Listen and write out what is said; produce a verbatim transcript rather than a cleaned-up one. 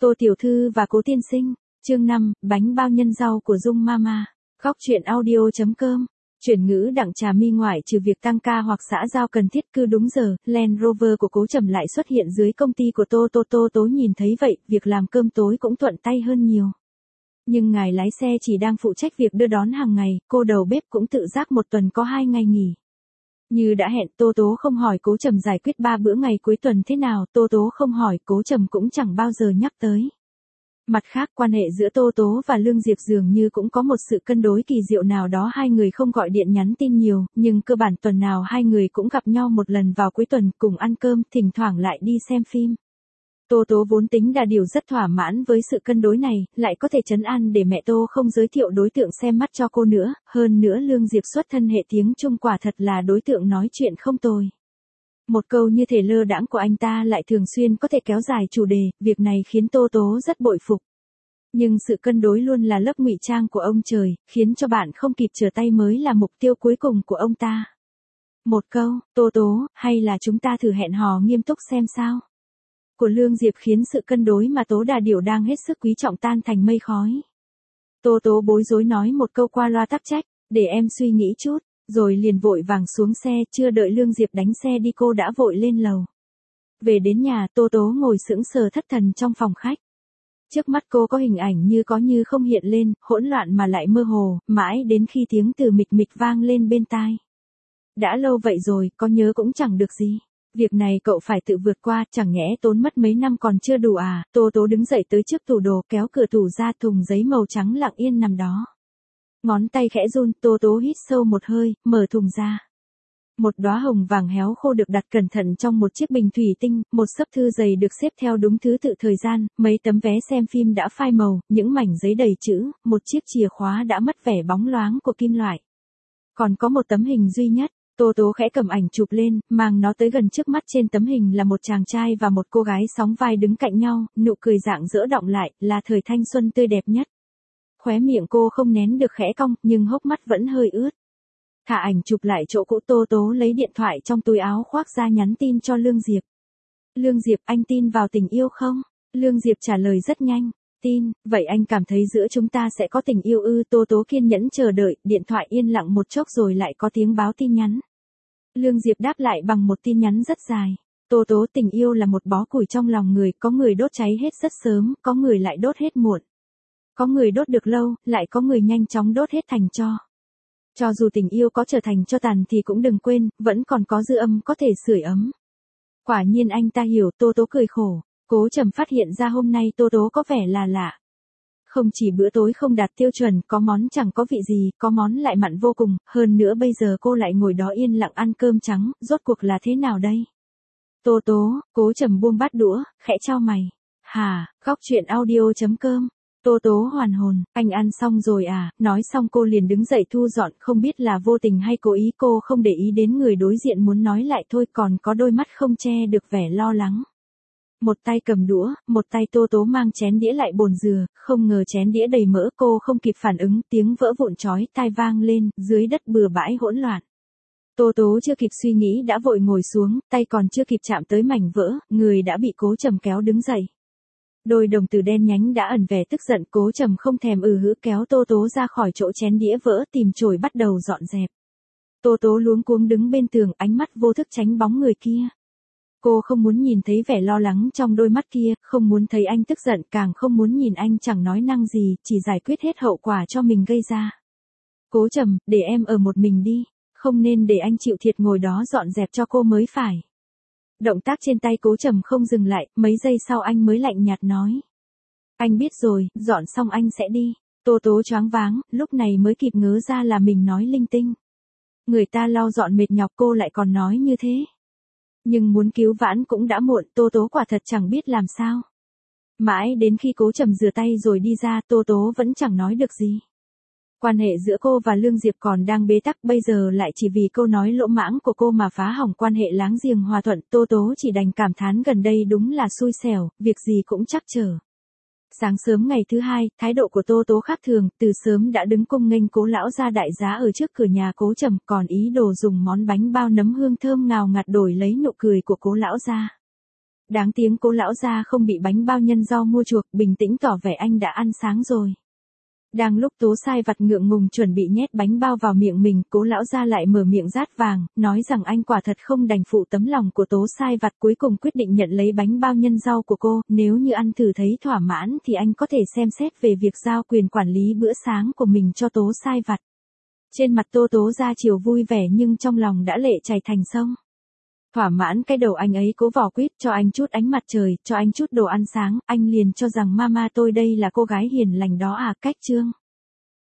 Tô Tiểu Thư và Cố Tiên Sinh, chương năm, bánh bao nhân rau của Dung Mama. Góc truyện audio chấm com. Chuyển ngữ đặng Trà My ngoại trừ việc tăng ca hoặc xã giao cần thiết cư đúng giờ, Land Rover của Cố Trầm lại xuất hiện dưới công ty của Tô Tô Tô Tố nhìn thấy vậy, việc làm cơm tối cũng thuận tay hơn nhiều. Nhưng ngài lái xe chỉ đang phụ trách việc đưa đón hàng ngày, cô đầu bếp cũng tự giác một tuần có hai ngày nghỉ. Như đã hẹn, Tô Tố không hỏi Cố Trầm giải quyết ba bữa ngày cuối tuần thế nào, Tô Tố không hỏi, Cố Trầm cũng chẳng bao giờ nhắc tới. Mặt khác, quan hệ giữa Tô Tố và Lương Diệp dường như cũng có một sự cân đối kỳ diệu nào đó, hai người không gọi điện nhắn tin nhiều, nhưng cơ bản tuần nào hai người cũng gặp nhau một lần vào cuối tuần, cùng ăn cơm, thỉnh thoảng lại đi xem phim. Tô Tố vốn tính đà điều rất thỏa mãn với sự cân đối này, lại có thể trấn an để mẹ Tô không giới thiệu đối tượng xem mắt cho cô nữa, hơn nữa Lương Diệp xuất thân hệ tiếng Trung quả thật là đối tượng nói chuyện không tồi. Một câu như thể lơ đãng của anh ta lại thường xuyên có thể kéo dài chủ đề, việc này khiến Tô Tố rất bội phục. Nhưng sự cân đối luôn là lớp ngụy trang của ông trời, khiến cho bạn không kịp trở tay mới là mục tiêu cuối cùng của ông ta. Một câu, Tô Tố, hay là chúng ta thử hẹn hò nghiêm túc xem sao? Của Lương Diệp khiến sự cân đối mà Tố Đà Điểu đang hết sức quý trọng tan thành mây khói. Tô Tố bối rối nói một câu qua loa tắc trách, để em suy nghĩ chút, rồi liền vội vàng xuống xe, chưa đợi Lương Diệp đánh xe đi cô đã vội lên lầu. Về đến nhà, Tô Tố ngồi sững sờ thất thần trong phòng khách. Trước mắt cô có hình ảnh như có như không hiện lên, hỗn loạn mà lại mơ hồ, mãi đến khi tiếng từ mịch mịch vang lên bên tai. Đã lâu vậy rồi, có nhớ cũng chẳng được gì. Việc này cậu phải tự vượt qua, chẳng nhẽ tốn mất mấy năm còn chưa đủ à? Tô Tố đứng dậy tới trước tủ đồ, kéo cửa tủ ra, thùng giấy màu trắng lặng yên nằm đó. Ngón tay khẽ run, Tô Tố hít sâu một hơi, mở thùng ra. Một đóa hồng vàng héo khô được đặt cẩn thận trong một chiếc bình thủy tinh, một xấp thư dày được xếp theo đúng thứ tự thời gian, mấy tấm vé xem phim đã phai màu, những mảnh giấy đầy chữ, một chiếc chìa khóa đã mất vẻ bóng loáng của kim loại. Còn có một tấm hình duy nhất. Tô Tố khẽ cầm ảnh chụp lên, mang nó tới gần trước mắt. Trên tấm hình là một chàng trai và một cô gái sóng vai đứng cạnh nhau, nụ cười rạng rỡ đọng lại, là thời thanh xuân tươi đẹp nhất. Khóe miệng cô không nén được khẽ cong, nhưng hốc mắt vẫn hơi ướt. Thả ảnh chụp lại chỗ cũ, Tô Tố lấy điện thoại trong túi áo khoác ra nhắn tin cho Lương Diệp. Lương Diệp, anh tin vào tình yêu không? Lương Diệp trả lời rất nhanh. Tin, vậy anh cảm thấy giữa chúng ta sẽ có tình yêu ư? Tô Tố kiên nhẫn chờ đợi, điện thoại yên lặng một chốc rồi lại có tiếng báo tin nhắn. Lương Diệp đáp lại bằng một tin nhắn rất dài. Tô Tố, tình yêu là một bó củi trong lòng người, có người đốt cháy hết rất sớm, có người lại đốt hết muộn. Có người đốt được lâu, lại có người nhanh chóng đốt hết thành tro. Cho dù tình yêu có trở thành tro tàn thì cũng đừng quên, vẫn còn có dư âm có thể sưởi ấm. Quả nhiên anh ta hiểu, Tô Tố cười khổ. Cố Trầm phát hiện ra hôm nay Tô Tố có vẻ là lạ. Không chỉ bữa tối không đạt tiêu chuẩn, có món chẳng có vị gì, có món lại mặn vô cùng, hơn nữa bây giờ cô lại ngồi đó yên lặng ăn cơm trắng, rốt cuộc là thế nào đây? Tô Tố, Cố Trầm buông bát đũa, khẽ chau mày. Hà, góc truyện audio chấm com. Tô Tố hoàn hồn, anh ăn xong rồi à? Nói xong cô liền đứng dậy thu dọn, không biết là vô tình hay cố ý, cô không để ý đến người đối diện muốn nói lại thôi, còn có đôi mắt không che được vẻ lo lắng. Một tay cầm đũa, một tay Tô Tố mang chén đĩa lại bồn dừa, không ngờ chén đĩa đầy mỡ, cô không kịp phản ứng, tiếng vỡ vụn chói tai vang lên, dưới đất bừa bãi hỗn loạn. Tô Tố chưa kịp suy nghĩ đã vội ngồi xuống, tay còn chưa kịp chạm tới mảnh vỡ, người đã bị Cố Trầm kéo đứng dậy. Đôi đồng tử đen nhánh đã ẩn vẻ tức giận, Cố Trầm không thèm ừ hứ kéo Tô Tố ra khỏi chỗ chén đĩa vỡ, tìm chổi bắt đầu dọn dẹp. Tô Tố luống cuống đứng bên tường, ánh mắt vô thức tránh bóng người kia. Cô không muốn nhìn thấy vẻ lo lắng trong đôi mắt kia, không muốn thấy anh tức giận, càng không muốn nhìn anh chẳng nói năng gì, chỉ giải quyết hết hậu quả cho mình gây ra. Cố Trầm, để em ở một mình đi, không nên để anh chịu thiệt ngồi đó dọn dẹp cho cô mới phải. Động tác trên tay Cố Trầm không dừng lại, mấy giây sau anh mới lạnh nhạt nói. Anh biết rồi, dọn xong anh sẽ đi. Tô Tố choáng váng, lúc này mới kịp ngớ ra là mình nói linh tinh. Người ta lau dọn mệt nhọc cô lại còn nói như thế. Nhưng muốn cứu vãn cũng đã muộn, Tô Tố quả thật chẳng biết làm sao. Mãi đến khi Cố Trầm rửa tay rồi đi ra, Tô Tố vẫn chẳng nói được gì. Quan hệ giữa cô và Lương Diệp còn đang bế tắc, bây giờ lại chỉ vì câu nói lỗ mãng của cô mà phá hỏng quan hệ láng giềng hòa thuận, Tô Tố chỉ đành cảm thán gần đây đúng là xui xẻo, việc gì cũng trắc trở. Sáng sớm ngày thứ hai, thái độ của Tô Tố khác thường, từ sớm đã đứng cung nghênh Cố lão gia đại giá ở trước cửa nhà Cố Trầm, còn ý đồ dùng món bánh bao nấm hương thơm ngào ngạt đổi lấy nụ cười của Cố lão gia. Đáng tiếng Cố lão gia không bị bánh bao nhân rau mua chuộc, bình tĩnh tỏ vẻ anh đã ăn sáng rồi. Đang lúc Tố Sai Vặt ngượng ngùng chuẩn bị nhét bánh bao vào miệng mình, Cố lão gia lại mở miệng rát vàng, nói rằng anh quả thật không đành phụ tấm lòng của Tố Sai Vặt, cuối cùng quyết định nhận lấy bánh bao nhân rau của cô, nếu như ăn thử thấy thỏa mãn thì anh có thể xem xét về việc giao quyền quản lý bữa sáng của mình cho Tố Sai Vặt. Trên mặt Tô Tố Gia Triều vui vẻ nhưng trong lòng đã lệ chảy thành sông. Thỏa mãn cái đầu anh ấy, Cố vỏ quýt cho anh chút ánh mặt trời, cho anh chút đồ ăn sáng, anh liền cho rằng mama tôi đây là cô gái hiền lành đó à, cách trương.